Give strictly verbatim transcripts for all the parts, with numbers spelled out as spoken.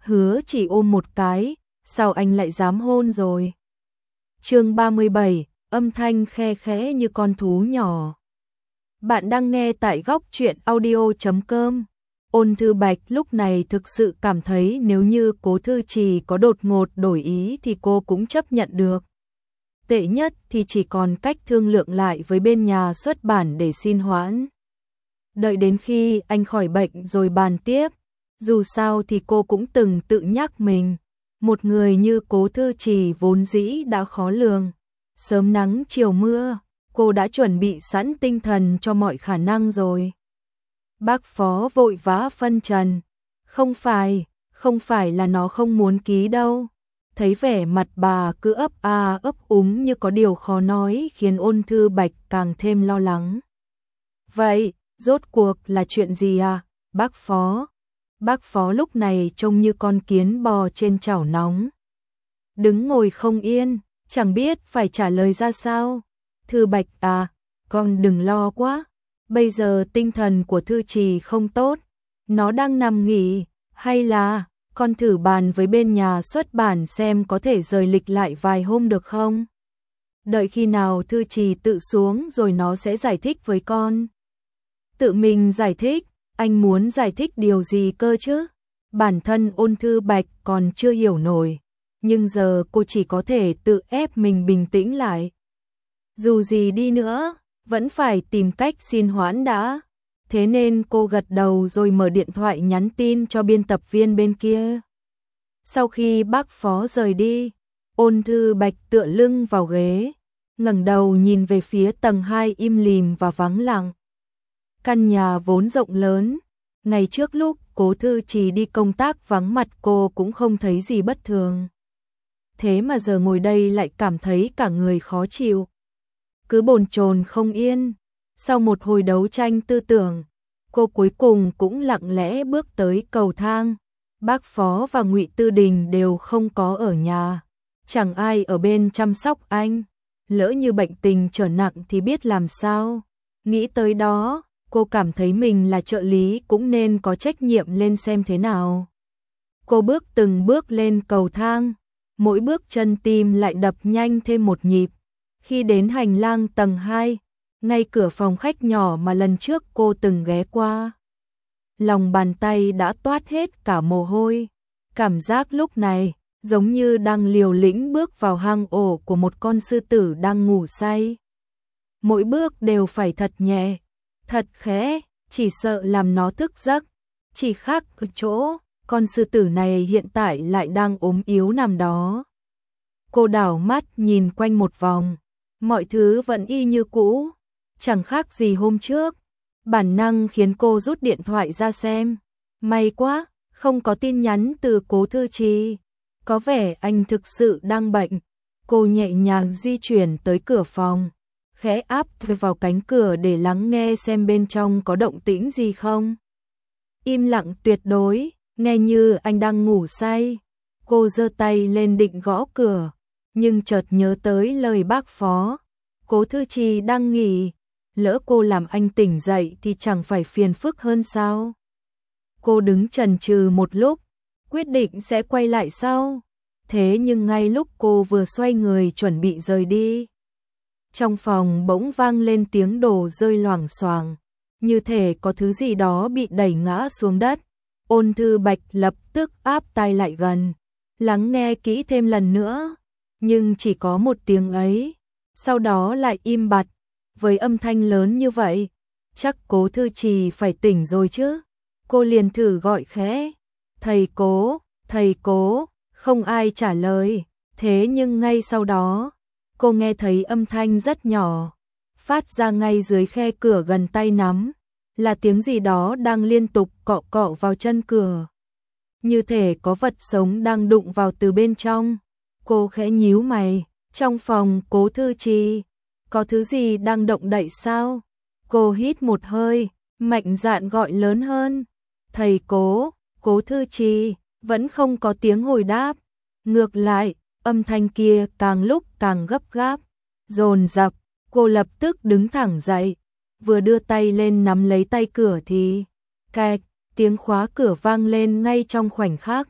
hứa chỉ ôm một cái, sao anh lại dám hôn rồi? Chương ba mươi bảy, âm thanh khe khẽ như con thú nhỏ. Bạn đang nghe tại góc truyện audio chấm com. Ôn Thư Bạch lúc này thực sự cảm thấy nếu như Cố Thư Trì có đột ngột đổi ý thì cô cũng chấp nhận được. Tệ nhất thì chỉ còn cách thương lượng lại với bên nhà xuất bản để xin hoãn. Đợi đến khi anh khỏi bệnh rồi bàn tiếp. Dù sao thì cô cũng từng tự nhắc mình, một người như Cố Thư Trì vốn dĩ đã khó lường. Sớm nắng chiều mưa, cô đã chuẩn bị sẵn tinh thần cho mọi khả năng rồi. Bác Phó vội vã phân trần, không phải, không phải là nó không muốn ký đâu. Thấy vẻ mặt bà cứ ấp a ấp úng như có điều khó nói khiến Ôn Thư Bạch càng thêm lo lắng. Vậy, rốt cuộc là chuyện gì à, bác Phó? Bác Phó lúc này trông như con kiến bò trên chảo nóng. Đứng ngồi không yên, chẳng biết phải trả lời ra sao. Thư Bạch à, con đừng lo quá. Bây giờ tinh thần của Thư Trì không tốt. Nó đang nằm nghỉ, hay là con thử bàn với bên nhà xuất bản xem có thể rời lịch lại vài hôm được không? Đợi khi nào Thư Trì tự xuống rồi nó sẽ giải thích với con. Tự mình giải thích? Anh muốn giải thích điều gì cơ chứ? Bản thân Ôn Thư Bạch còn chưa hiểu nổi, nhưng giờ cô chỉ có thể tự ép mình bình tĩnh lại. Dù gì đi nữa, vẫn phải tìm cách xin hoãn đã. Thế nên cô gật đầu rồi mở điện thoại nhắn tin cho biên tập viên bên kia. Sau khi bác Phó rời đi, Ôn Thư Bạch tựa lưng vào ghế, ngẩng đầu nhìn về phía tầng hai im lìm và vắng lặng. Căn nhà vốn rộng lớn, ngày trước lúc Cố Thư Trì đi công tác vắng mặt cô cũng không thấy gì bất thường. Thế mà giờ ngồi đây lại cảm thấy cả người khó chịu. Cứ bồn chồn không yên. Sau một hồi đấu tranh tư tưởng, cô cuối cùng cũng lặng lẽ bước tới cầu thang. Bác Phó và Ngụy Tư Đình đều không có ở nhà. Chẳng ai ở bên chăm sóc anh. Lỡ như bệnh tình trở nặng thì biết làm sao. Nghĩ tới đó, cô cảm thấy mình là trợ lý cũng nên có trách nhiệm lên xem thế nào. Cô bước từng bước lên cầu thang, mỗi bước chân tim lại đập nhanh thêm một nhịp. Khi đến hành lang tầng hai, ngay cửa phòng khách nhỏ mà lần trước cô từng ghé qua, lòng bàn tay đã toát hết cả mồ hôi. Cảm giác lúc này giống như đang liều lĩnh bước vào hang ổ của một con sư tử đang ngủ say. Mỗi bước đều phải thật nhẹ, thật khẽ, chỉ sợ làm nó thức giấc. Chỉ khác ở chỗ, con sư tử này hiện tại lại đang ốm yếu nằm đó. Cô đảo mắt nhìn quanh một vòng, mọi thứ vẫn y như cũ, chẳng khác gì hôm trước. Bản năng khiến cô rút điện thoại ra xem. May quá, không có tin nhắn từ Cố Thư Trì. Có vẻ anh thực sự đang bệnh. Cô nhẹ nhàng di chuyển tới cửa phòng, khẽ áp vào cánh cửa để lắng nghe xem bên trong có động tĩnh gì không. Im lặng tuyệt đối, nghe như anh đang ngủ say. Cô giơ tay lên định gõ cửa, nhưng chợt nhớ tới lời bác Phó. Cố Thư Trì đang nghỉ, lỡ cô làm anh tỉnh dậy thì chẳng phải phiền phức hơn sao? Cô đứng chần chừ một lúc, quyết định sẽ quay lại sau. Thế nhưng ngay lúc cô vừa xoay người chuẩn bị rời đi, trong phòng bỗng vang lên tiếng đồ rơi loảng xoảng, như thể có thứ gì đó bị đẩy ngã xuống đất. Ôn Thư Bạch lập tức áp tai lại gần, lắng nghe kỹ thêm lần nữa, nhưng chỉ có một tiếng ấy, sau đó lại im bặt. Với âm thanh lớn như vậy, chắc Cố Thư Trì phải tỉnh rồi chứ. Cô liền thử gọi khẽ, thầy Cố, thầy Cố, không ai trả lời. Thế nhưng ngay sau đó, cô nghe thấy âm thanh rất nhỏ, phát ra ngay dưới khe cửa gần tay nắm, là tiếng gì đó đang liên tục cọ cọ vào chân cửa. Như thể có vật sống đang đụng vào từ bên trong. Cô khẽ nhíu mày, trong phòng Cố Thư Trì, có thứ gì đang động đậy sao? Cô hít một hơi, mạnh dạn gọi lớn hơn, thầy Cố, Cố Thư Trì, vẫn không có tiếng hồi đáp. Ngược lại, âm thanh kia càng lúc càng gấp gáp, dồn dập. Cô lập tức đứng thẳng dậy, vừa đưa tay lên nắm lấy tay cửa thì cạch, tiếng khóa cửa vang lên ngay trong khoảnh khắc.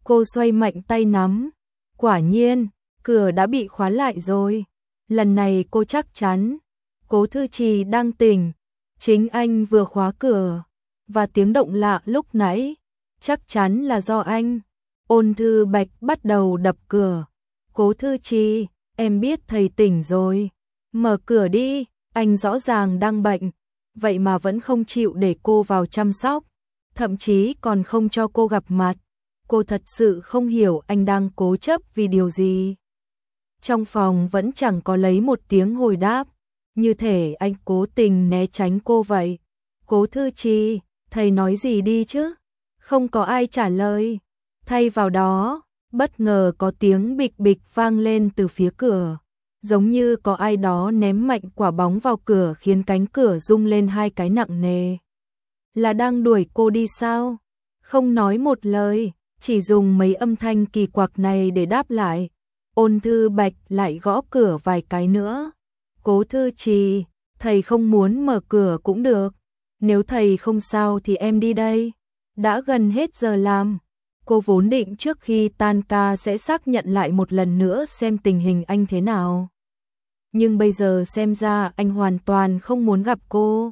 Cô xoay mạnh tay nắm. Quả nhiên, cửa đã bị khóa lại rồi. Lần này cô chắc chắn. Cố Thư Trì đang tỉnh. Chính anh vừa khóa cửa. Và tiếng động lạ lúc nãy. Chắc chắn là do anh. Ôn Thư Bạch bắt đầu đập cửa. Cố Thư Trì, em biết thầy tỉnh rồi. Mở cửa đi, anh rõ ràng đang bệnh. Vậy mà vẫn không chịu để cô vào chăm sóc. Thậm chí còn không cho cô gặp mặt. Cô thật sự không hiểu anh đang cố chấp vì điều gì. Trong phòng vẫn chẳng có lấy một tiếng hồi đáp. Như thể anh cố tình né tránh cô vậy. Cố Thư Trì, thầy nói gì đi chứ? Không có ai trả lời. Thay vào đó, bất ngờ có tiếng bịch bịch vang lên từ phía cửa. Giống như có ai đó ném mạnh quả bóng vào cửa khiến cánh cửa rung lên hai cái nặng nề. Là đang đuổi cô đi sao? Không nói một lời, chỉ dùng mấy âm thanh kỳ quặc này để đáp lại. Ôn Thư Bạch lại gõ cửa vài cái nữa. Cố Thư Trì, thầy không muốn mở cửa cũng được. Nếu thầy không sao thì em đi đây. Đã gần hết giờ làm. Cô vốn định trước khi tan ca sẽ xác nhận lại một lần nữa xem tình hình anh thế nào. Nhưng bây giờ xem ra anh hoàn toàn không muốn gặp cô.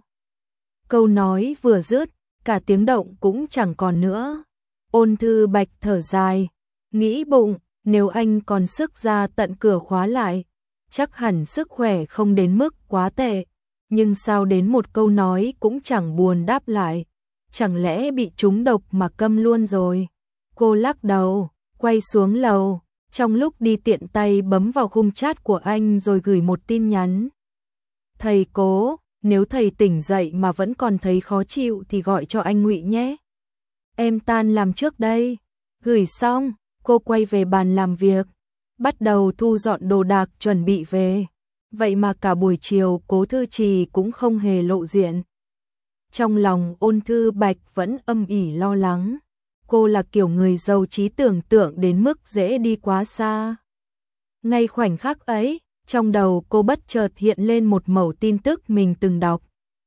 Câu nói vừa dứt, cả tiếng động cũng chẳng còn nữa. Ôn Thư Bạch thở dài, nghĩ bụng, nếu anh còn sức ra tận cửa khóa lại, chắc hẳn sức khỏe không đến mức quá tệ. Nhưng sao đến một câu nói cũng chẳng buồn đáp lại, chẳng lẽ bị trúng độc mà câm luôn rồi. Cô lắc đầu, quay xuống lầu, trong lúc đi tiện tay bấm vào khung chat của anh rồi gửi một tin nhắn. Thầy Cố, nếu thầy tỉnh dậy mà vẫn còn thấy khó chịu thì gọi cho anh Ngụy nhé. Em tan làm trước đây. Gửi xong, cô quay về bàn làm việc, bắt đầu thu dọn đồ đạc chuẩn bị về. Vậy mà cả buổi chiều Cố Thư Trì cũng không hề lộ diện. Trong lòng Ôn Thư Bạch vẫn âm ỉ lo lắng. Cô là kiểu người giàu trí tưởng tượng đến mức dễ đi quá xa. Ngay khoảnh khắc ấy, trong đầu cô bất chợt hiện lên một mẩu tin tức mình từng đọc.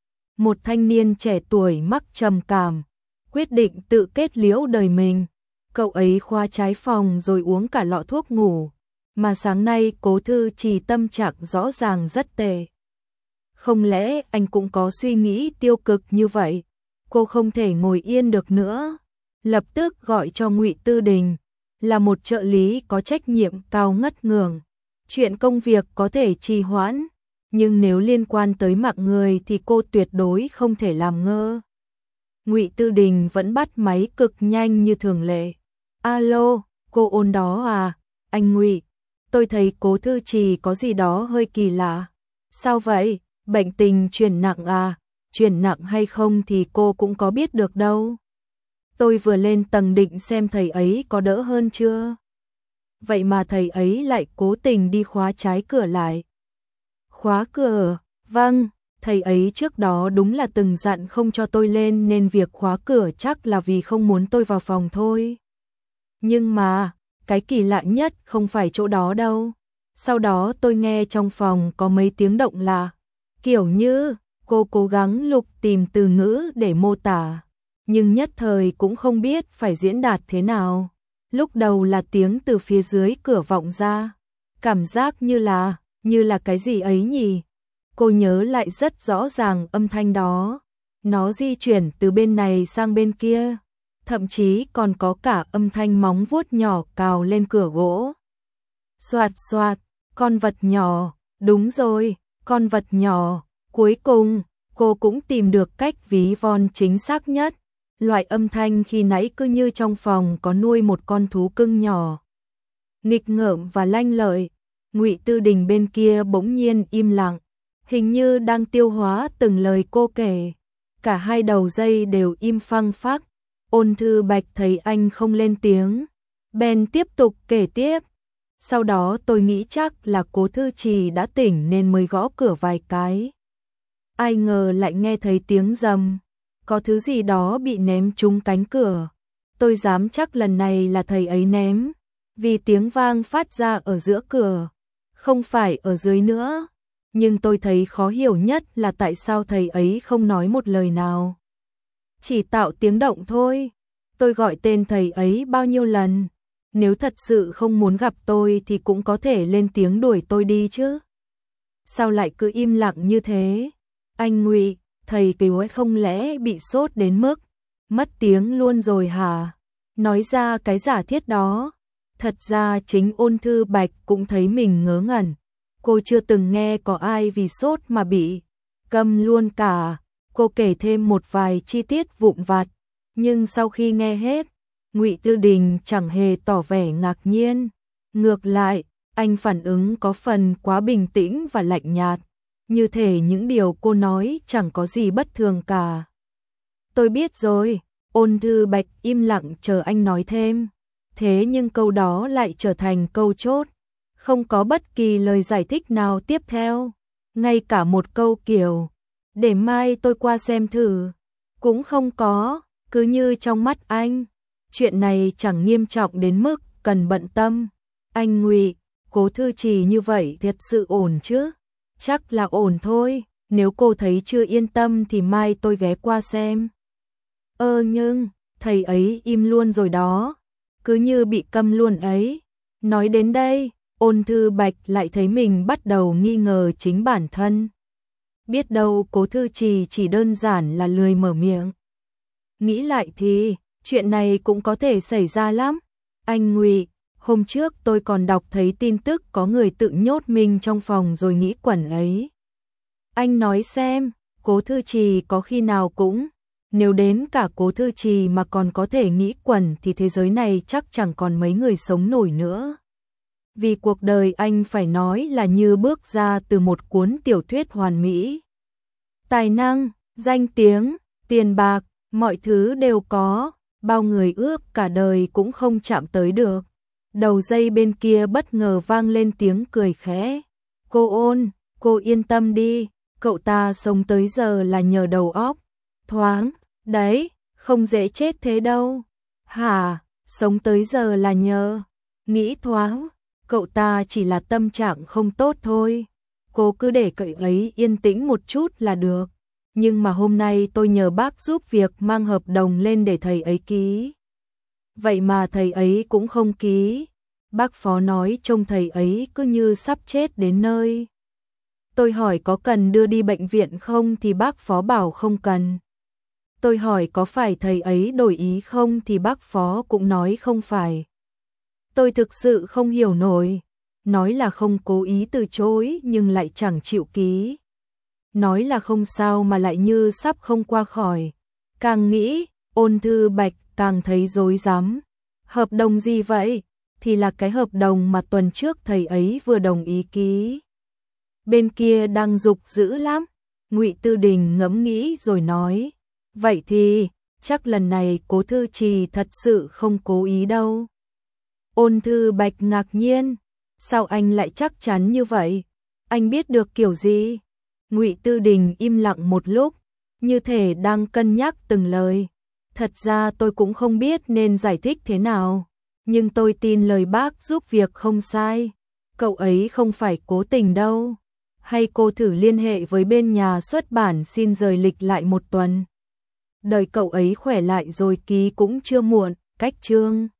Một thanh niên trẻ tuổi mắc trầm cảm, quyết định tự kết liễu đời mình. Cậu ấy khóa trái phòng rồi uống cả lọ thuốc ngủ. Mà sáng nay Cố Thư Trì tâm trạng rõ ràng rất tệ. Không lẽ anh cũng có suy nghĩ tiêu cực như vậy? Cô không thể ngồi yên được nữa. Lập tức gọi cho Ngụy Tư Đình, là một trợ lý có trách nhiệm cao ngất ngường. Chuyện công việc có thể trì hoãn, nhưng nếu liên quan tới mạng người thì cô tuyệt đối không thể làm ngơ. Ngụy Tư Đình vẫn bắt máy cực nhanh như thường lệ. Alo, cô Ôn đó à? Anh Ngụy, tôi thấy Cố Thư Trì có gì đó hơi kỳ lạ. Sao vậy? Bệnh tình chuyển nặng à? Chuyển nặng hay không thì cô cũng có biết được đâu. Tôi vừa lên tầng định xem thầy ấy có đỡ hơn chưa. Vậy mà thầy ấy lại cố tình đi khóa trái cửa lại. Khóa cửa? Vâng, thầy ấy trước đó đúng là từng dặn không cho tôi lên nên việc khóa cửa chắc là vì không muốn tôi vào phòng thôi. Nhưng mà, cái kỳ lạ nhất không phải chỗ đó đâu. Sau đó tôi nghe trong phòng có mấy tiếng động lạ. Kiểu như, cô cố gắng lục tìm từ ngữ để mô tả. Nhưng nhất thời cũng không biết phải diễn đạt thế nào. Lúc đầu là tiếng từ phía dưới cửa vọng ra. Cảm giác như là, như là cái gì ấy nhỉ? Cô nhớ lại rất rõ ràng âm thanh đó. Nó di chuyển từ bên này sang bên kia. Thậm chí còn có cả âm thanh móng vuốt nhỏ cào lên cửa gỗ. Xoạt xoạt, con vật nhỏ, đúng rồi, con vật nhỏ. Cuối cùng, cô cũng tìm được cách ví von chính xác nhất. Loại âm thanh khi nãy cứ như trong phòng có nuôi một con thú cưng nhỏ. Nghịch ngợm và lanh lợi. Ngụy Tư Đình bên kia bỗng nhiên im lặng, hình như đang tiêu hóa từng lời cô kể. Cả hai đầu dây đều im phăng phắc. Ôn Thư Bạch thấy anh không lên tiếng, bèn tiếp tục kể tiếp. Sau đó tôi nghĩ chắc là Cố Thư Trì đã tỉnh nên mới gõ cửa vài cái. Ai ngờ lại nghe thấy tiếng rầm. Có thứ gì đó bị ném trúng cánh cửa. Tôi dám chắc lần này là thầy ấy ném, vì tiếng vang phát ra ở giữa cửa, không phải ở dưới nữa. Nhưng tôi thấy khó hiểu nhất là tại sao thầy ấy không nói một lời nào. Chỉ tạo tiếng động thôi. Tôi gọi tên thầy ấy bao nhiêu lần, nếu thật sự không muốn gặp tôi thì cũng có thể lên tiếng đuổi tôi đi chứ. Sao lại cứ im lặng như thế? Anh Ngụy, thầy Kiều ấy không lẽ bị sốt đến mức mất tiếng luôn rồi hả? Nói ra cái giả thiết đó. Thật ra chính Ôn Thư Bạch cũng thấy mình ngớ ngẩn. Cô chưa từng nghe có ai vì sốt mà bị câm luôn cả. Cô kể thêm một vài chi tiết vụn vặt, nhưng sau khi nghe hết, Ngụy Tư Đình chẳng hề tỏ vẻ ngạc nhiên. Ngược lại, anh phản ứng có phần quá bình tĩnh và lạnh nhạt, như thể những điều cô nói chẳng có gì bất thường cả. Tôi biết rồi, Ôn Thư Bạch im lặng chờ anh nói thêm. Thế nhưng câu đó lại trở thành câu chốt. Không có bất kỳ lời giải thích nào tiếp theo. Ngay cả một câu kiểu, để mai tôi qua xem thử, cũng không có. Cứ như trong mắt anh, chuyện này chẳng nghiêm trọng đến mức cần bận tâm. Anh Ngụy, Cố Thư Trì như vậy thật sự ổn chứ? Chắc là ổn thôi, nếu cô thấy chưa yên tâm thì mai tôi ghé qua xem. Ơ nhưng, thầy ấy im luôn rồi đó, cứ như bị câm luôn ấy. Nói đến đây, Ôn Thư Bạch lại thấy mình bắt đầu nghi ngờ chính bản thân. Biết đâu Cố Thư Trì chỉ đơn giản là lười mở miệng. Nghĩ lại thì, chuyện này cũng có thể xảy ra lắm. Anh Ngụy, hôm trước tôi còn đọc thấy tin tức có người tự nhốt mình trong phòng rồi nghĩ quẩn ấy. Anh nói xem, Cố Thư Trì có khi nào cũng, nếu đến cả Cố Thư Trì mà còn có thể nghĩ quẩn thì thế giới này chắc chẳng còn mấy người sống nổi nữa. Vì cuộc đời anh phải nói là như bước ra từ một cuốn tiểu thuyết hoàn mỹ. Tài năng, danh tiếng, tiền bạc, mọi thứ đều có, bao người ước cả đời cũng không chạm tới được. Đầu dây bên kia bất ngờ vang lên tiếng cười khẽ. Cô Ôn, cô yên tâm đi, cậu ta sống tới giờ là nhờ đầu óc thoáng, đấy, không dễ chết thế đâu. Hả, sống tới giờ là nhờ nghĩ thoáng, cậu ta chỉ là tâm trạng không tốt thôi. Cô cứ để cậu ấy yên tĩnh một chút là được. Nhưng mà hôm nay tôi nhờ bác giúp việc mang hợp đồng lên để thầy ấy ký. Vậy mà thầy ấy cũng không ký. Bác Phó nói trông thầy ấy cứ như sắp chết đến nơi. Tôi hỏi có cần đưa đi bệnh viện không thì bác Phó bảo không cần. Tôi hỏi có phải thầy ấy đổi ý không thì bác Phó cũng nói không phải. Tôi thực sự không hiểu nổi. Nói là không cố ý từ chối nhưng lại chẳng chịu ký. Nói là không sao mà lại như sắp không qua khỏi. Càng nghĩ, Ôn Thư Bạch càng thấy rối rắm. Hợp đồng gì vậy? Thì là cái hợp đồng mà tuần trước thầy ấy vừa đồng ý ký. Bên kia đang giục dữ lắm. Ngụy Tư Đình ngẫm nghĩ rồi nói. Vậy thì, chắc lần này Cố Thư Trì thật sự không cố ý đâu. Ôn Thư Bạch ngạc nhiên. Sao anh lại chắc chắn như vậy? Anh biết được kiểu gì? Ngụy Tư Đình im lặng một lúc, như thể đang cân nhắc từng lời. Thật ra tôi cũng không biết nên giải thích thế nào, nhưng tôi tin lời bác giúp việc không sai. Cậu ấy không phải cố tình đâu. Hay cô thử liên hệ với bên nhà xuất bản xin rời lịch lại một tuần. Đợi cậu ấy khỏe lại rồi ký cũng chưa muộn. Cách chương